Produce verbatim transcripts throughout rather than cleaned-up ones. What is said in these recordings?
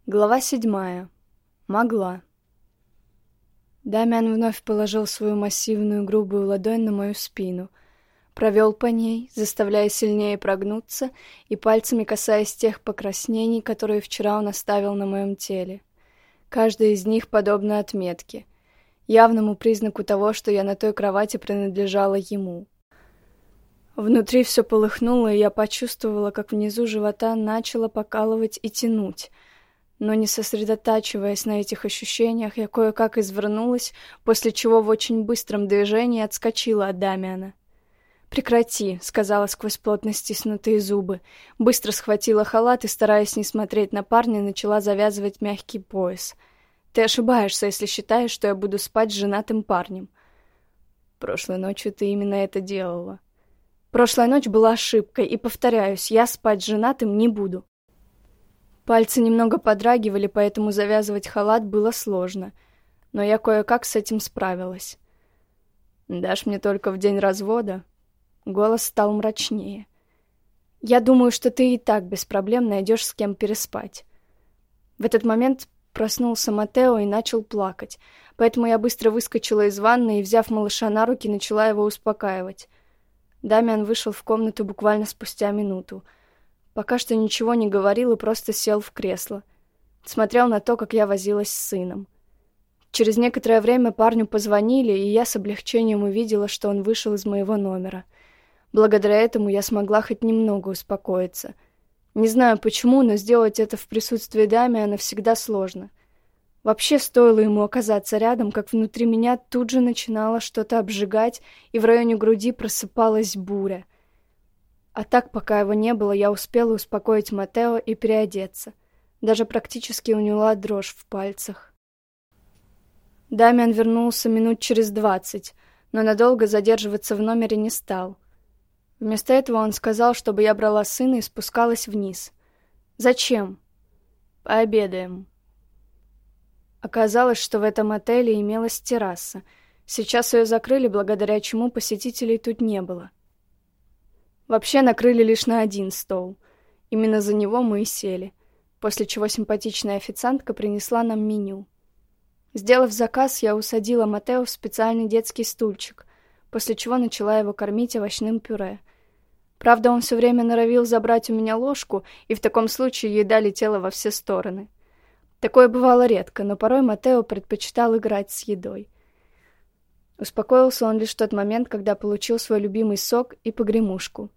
Глава седьмая. Могла. Дамиан вновь положил свою массивную грубую ладонь на мою спину, провел по ней, заставляя сильнее прогнуться и пальцами касаясь тех покраснений, которые вчера он оставил на моем теле. Каждая из них подобна отметке, явному признаку того, что я на той кровати принадлежала ему. Внутри все полыхнуло, и я почувствовала, как внизу живота начало покалывать и тянуть. Но не сосредотачиваясь на этих ощущениях, я кое-как извернулась, после чего в очень быстром движении отскочила от Дамиана. «Прекрати», — сказала сквозь плотно стиснутые зубы. Быстро схватила халат и, стараясь не смотреть на парня, начала завязывать мягкий пояс. «Ты ошибаешься, если считаешь, что я буду спать с женатым парнем». «Прошлой ночью ты именно это делала». «Прошлая ночь была ошибкой, и, повторяюсь, я спать с женатым не буду». Пальцы немного подрагивали, поэтому завязывать халат было сложно, но я кое-как с этим справилась. «Дашь мне только в день развода?» Голос стал мрачнее. «Я думаю, что ты и так без проблем найдешь с кем переспать». В этот момент проснулся Матео и начал плакать, поэтому я быстро выскочила из ванной и, взяв малыша на руки, начала его успокаивать. Дамиан вышел в комнату буквально спустя минуту. Пока что ничего не говорил и просто сел в кресло. Смотрел на то, как я возилась с сыном. Через некоторое время парню позвонили, и я с облегчением увидела, что он вышел из моего номера. Благодаря этому я смогла хоть немного успокоиться. Не знаю почему, но сделать это в присутствии Дамиана всегда сложно. Вообще, стоило ему оказаться рядом, как внутри меня тут же начинало что-то обжигать, и в районе груди просыпалась буря. А так, пока его не было, я успела успокоить Матео и переодеться. Даже практически уняла дрожь в пальцах. Дамиан вернулся минут через двадцать, но надолго задерживаться в номере не стал. Вместо этого он сказал, чтобы я брала сына и спускалась вниз. «Зачем?» «Пообедаем». Оказалось, что в этом отеле имелась терраса. Сейчас ее закрыли, благодаря чему посетителей тут не было. Вообще накрыли лишь на один стол. Именно за него мы и сели, после чего симпатичная официантка принесла нам меню. Сделав заказ, я усадила Матео в специальный детский стульчик, после чего начала его кормить овощным пюре. Правда, он все время норовил забрать у меня ложку, и в таком случае еда летела во все стороны. Такое бывало редко, но порой Матео предпочитал играть с едой. Успокоился он лишь в тот момент, когда получил свой любимый сок и погремушку.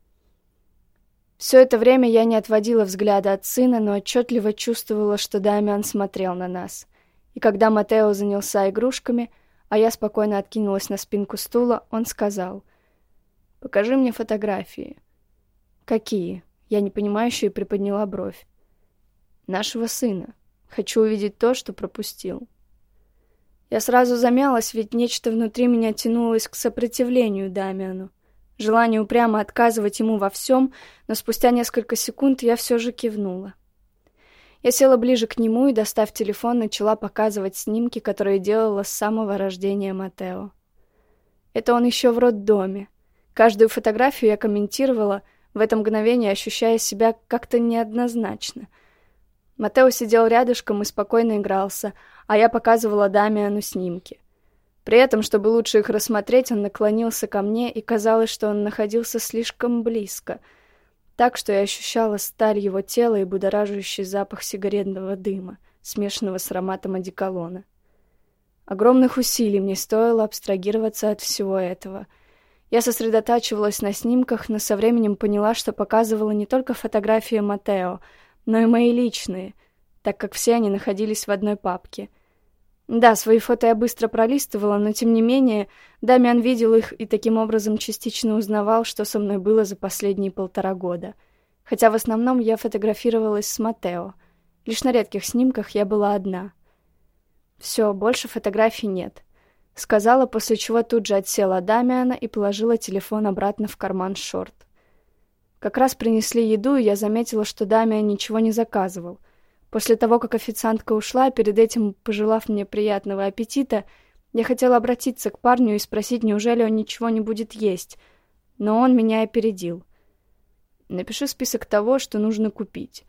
Все это время я не отводила взгляда от сына, но отчетливо чувствовала, что Дамиан смотрел на нас. И когда Матео занялся игрушками, а я спокойно откинулась на спинку стула, он сказал: «Покажи мне фотографии». «Какие?» Я непонимающе приподняла бровь. «Нашего сына. Хочу увидеть то, что пропустил». Я сразу замялась, ведь нечто внутри меня тянулось к сопротивлению Дамиану. Желание упрямо отказывать ему во всем, но спустя несколько секунд я все же кивнула. Я села ближе к нему и, достав телефон, начала показывать снимки, которые делала с самого рождения Матео. Это он еще в роддоме. Каждую фотографию я комментировала, в это мгновение ощущая себя как-то неоднозначно. Матео сидел рядышком и спокойно игрался, а я показывала Дамиану снимки. При этом, чтобы лучше их рассмотреть, он наклонился ко мне, и казалось, что он находился слишком близко, так что я ощущала сталь его тела и будоражащий запах сигаретного дыма, смешанного с ароматом одеколона. Огромных усилий мне стоило абстрагироваться от всего этого. Я сосредотачивалась на снимках, но со временем поняла, что показывала не только фотографии Матео, но и мои личные, так как все они находились в одной папке. Да, свои фото я быстро пролистывала, но тем не менее Дамиан видел их и таким образом частично узнавал, что со мной было за последние полтора года. Хотя в основном я фотографировалась с Матео. Лишь на редких снимках я была одна. «Все, больше фотографий нет», — сказала, после чего тут же отсела от Дамиана и положила телефон обратно в карман шорт. Как раз принесли еду, и я заметила, что Дамиан ничего не заказывал. После того, как официантка ушла, перед этим пожелав мне приятного аппетита, я хотела обратиться к парню и спросить, неужели он ничего не будет есть, но он меня опередил. «Напиши список того, что нужно купить.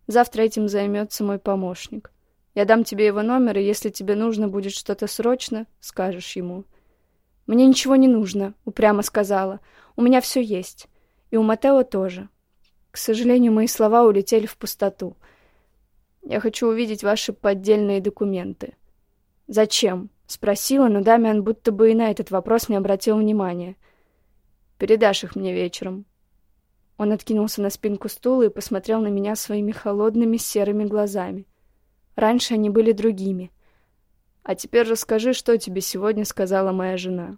Завтра этим займется мой помощник. Я дам тебе его номер, и если тебе нужно будет что-то срочно, скажешь ему». «Мне ничего не нужно», — упрямо сказала. «У меня все есть. И у Матео тоже». К сожалению, мои слова улетели в пустоту. «Я хочу увидеть ваши поддельные документы». «Зачем?» — спросила, но Дамиан будто бы и на этот вопрос не обратил внимания. «Передашь их мне вечером». Он откинулся на спинку стула и посмотрел на меня своими холодными серыми глазами. Раньше они были другими. «А теперь расскажи, что тебе сегодня сказала моя жена».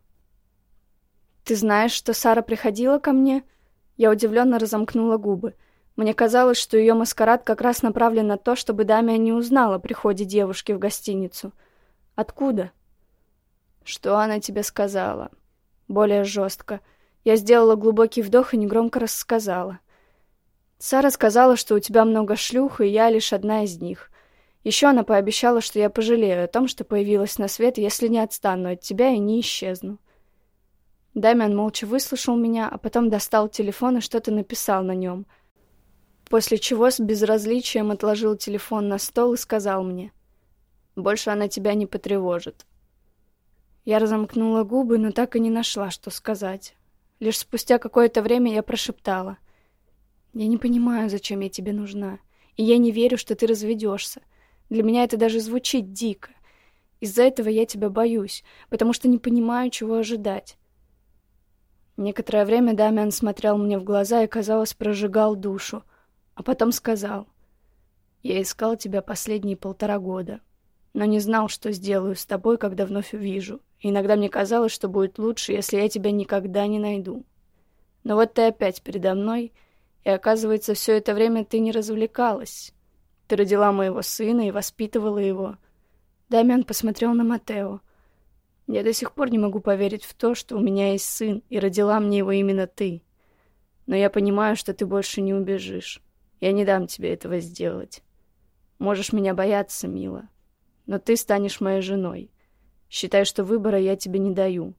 «Ты знаешь, что Сара приходила ко мне?» Я удивленно разомкнула губы. Мне казалось, что ее маскарад как раз направлен на то, чтобы Дамиан не узнал о приходе девушки в гостиницу. «Откуда?» «Что она тебе сказала?» Более жестко. Я сделала глубокий вдох и негромко рассказала. «Сара сказала, что у тебя много шлюх, и я лишь одна из них. Еще она пообещала, что я пожалею о том, что появилась на свет, если не отстану от тебя и не исчезну». Дамиан молча выслушал меня, а потом достал телефон и что-то написал на нем, после чего с безразличием отложил телефон на стол и сказал мне: «Больше она тебя не потревожит». Я разомкнула губы, но так и не нашла, что сказать. Лишь спустя какое-то время я прошептала: «Я не понимаю, зачем я тебе нужна, и я не верю, что ты разведешься. Для меня это даже звучит дико. Из-за этого я тебя боюсь, потому что не понимаю, чего ожидать». Некоторое время Дамиан смотрел мне в глаза и, казалось, прожигал душу, а потом сказал: «Я искал тебя последние полтора года, но не знал, что сделаю с тобой, когда вновь увижу. И иногда мне казалось, что будет лучше, если я тебя никогда не найду. Но вот ты опять передо мной, и, оказывается, все это время ты не развлекалась. Ты родила моего сына и воспитывала его». Дамиан посмотрел на Матео. «Я до сих пор не могу поверить в то, что у меня есть сын, и родила мне его именно ты. Но я понимаю, что ты больше не убежишь. Я не дам тебе этого сделать. Можешь меня бояться, мила, но ты станешь моей женой. Считай, что выбора я тебе не даю».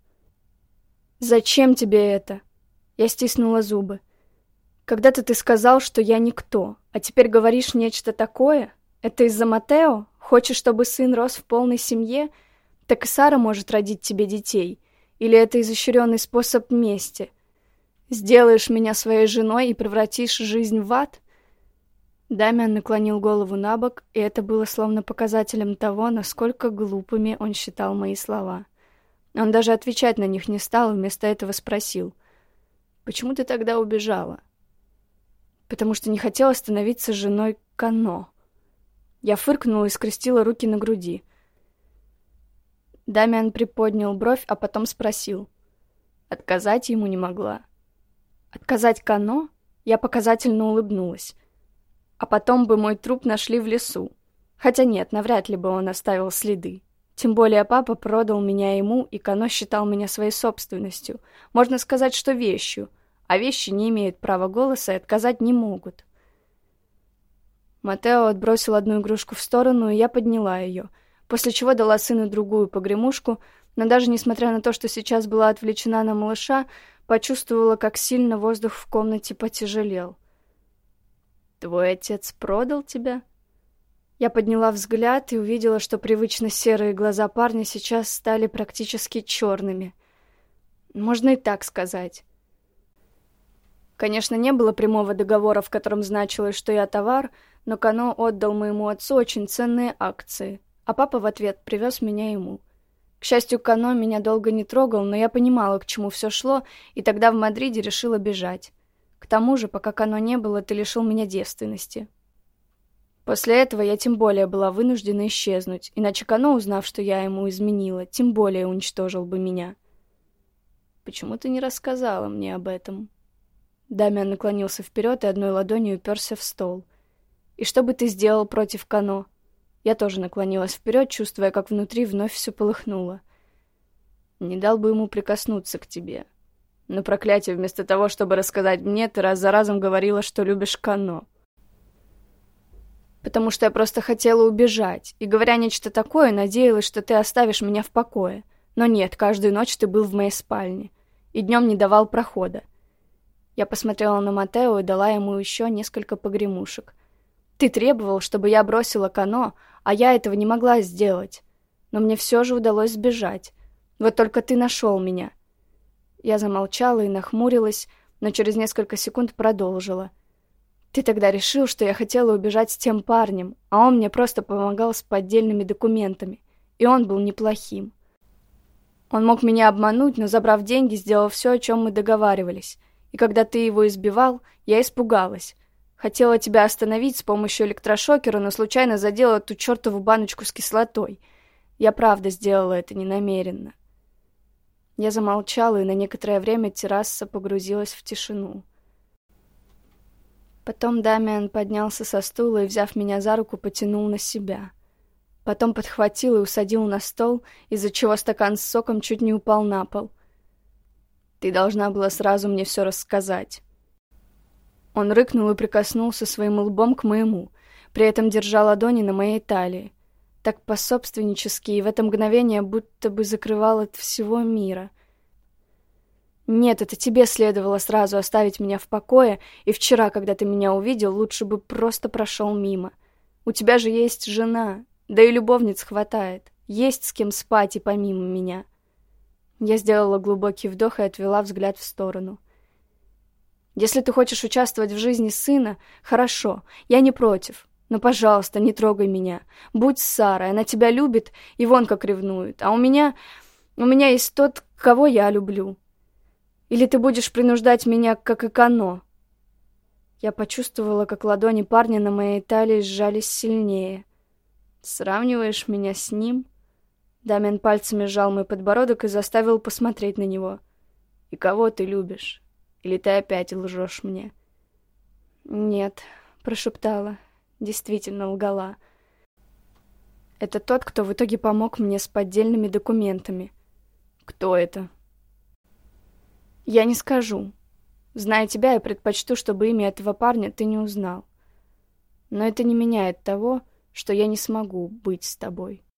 «Зачем тебе это?» Я стиснула зубы. «Когда-то ты сказал, что я никто, а теперь говоришь нечто такое? Это из-за Матео? Хочешь, чтобы сын рос в полной семье? Так и Сара может родить тебе детей. Или это изощренный способ мести? Сделаешь меня своей женой и превратишь жизнь в ад?» Дамиан наклонил голову на бок, и это было словно показателем того, насколько глупыми он считал мои слова. Он даже отвечать на них не стал, вместо этого спросил: «Почему ты тогда убежала?» «Потому что не хотела становиться женой Кано». Я фыркнула и скрестила руки на груди. Дамиан приподнял бровь, а потом спросил: «Отказать ему не могла?» «Отказать Кано?» Я показательно улыбнулась. «А потом бы мой труп нашли в лесу. Хотя нет, навряд ли бы он оставил следы. Тем более папа продал меня ему, и Кано считал меня своей собственностью. Можно сказать, что вещью. А вещи не имеют права голоса и отказать не могут». Матео отбросил одну игрушку в сторону, и я подняла ее, после чего дала сыну другую погремушку, но даже несмотря на то, что сейчас была отвлечена на малыша, почувствовала, как сильно воздух в комнате потяжелел. «Твой отец продал тебя?» Я подняла взгляд и увидела, что привычно серые глаза парня сейчас стали практически черными. Можно и так сказать. Конечно, не было прямого договора, в котором значилось, что я товар, но Кано отдал моему отцу очень ценные акции, а папа в ответ привез меня ему. К счастью, Кано меня долго не трогал, но я понимала, к чему все шло, и тогда в Мадриде решила бежать. К тому же, пока Кано не было, ты лишил меня девственности. После этого я тем более была вынуждена исчезнуть, иначе Кано, узнав, что я ему изменила, тем более уничтожил бы меня. «Почему ты не рассказала мне об этом?» Дамиан наклонился вперед и одной ладонью уперся в стол. «И что бы ты сделал против Кано?» Я тоже наклонилась вперед, чувствуя, как внутри вновь все полыхнуло. «Не дал бы ему прикоснуться к тебе. Но, проклятие, вместо того, чтобы рассказать мне, ты раз за разом говорила, что любишь Кано». «Потому что я просто хотела убежать, и, говоря нечто такое, надеялась, что ты оставишь меня в покое. Но нет, каждую ночь ты был в моей спальне, и днем не давал прохода». Я посмотрела на Матео и дала ему еще несколько погремушек. Ты требовал, чтобы я бросила Кано, а я этого не могла сделать. Но мне все же удалось сбежать. Вот только ты нашел меня». Я замолчала и нахмурилась, но через несколько секунд продолжила. «Ты тогда решил, что я хотела убежать с тем парнем, а он мне просто помогал с поддельными документами, и он был неплохим. Он мог меня обмануть, но, забрав деньги, сделал все, о чем мы договаривались. И когда ты его избивал, я испугалась. Хотела тебя остановить с помощью электрошокера, но случайно задела ту чертову баночку с кислотой. Я правда сделала это ненамеренно». Я замолчала, и на некоторое время терраса погрузилась в тишину. Потом Дамиан поднялся со стула и, взяв меня за руку, потянул на себя. Потом подхватил и усадил на стол, из-за чего стакан с соком чуть не упал на пол. «Ты должна была сразу мне все рассказать». Он рыкнул и прикоснулся своим лбом к моему, при этом держа ладони на моей талии. Так пособственнически, и в это мгновение будто бы закрывал от всего мира. «Нет, это тебе следовало сразу оставить меня в покое, и вчера, когда ты меня увидел, лучше бы просто прошел мимо. У тебя же есть жена, да и любовниц хватает, есть с кем спать и помимо меня». Я сделала глубокий вдох и отвела взгляд в сторону. «Если ты хочешь участвовать в жизни сына, хорошо, я не против. Но, пожалуйста, не трогай меня. Будь с Сарой, она тебя любит и вон как ревнует. А у меня... у меня есть тот, кого я люблю. Или ты будешь принуждать меня, как и Кано?» Я почувствовала, как ладони парня на моей талии сжались сильнее. «Сравниваешь меня с ним?» Дамиан пальцами сжал мой подбородок и заставил посмотреть на него. «И кого ты любишь? Или ты опять лжешь мне?» «Нет», — прошептала. Действительно лгала. «Это тот, кто в итоге помог мне с поддельными документами». «Кто это?» «Я не скажу. Зная тебя, я предпочту, чтобы имя этого парня ты не узнал. Но это не меняет того, что я не смогу быть с тобой».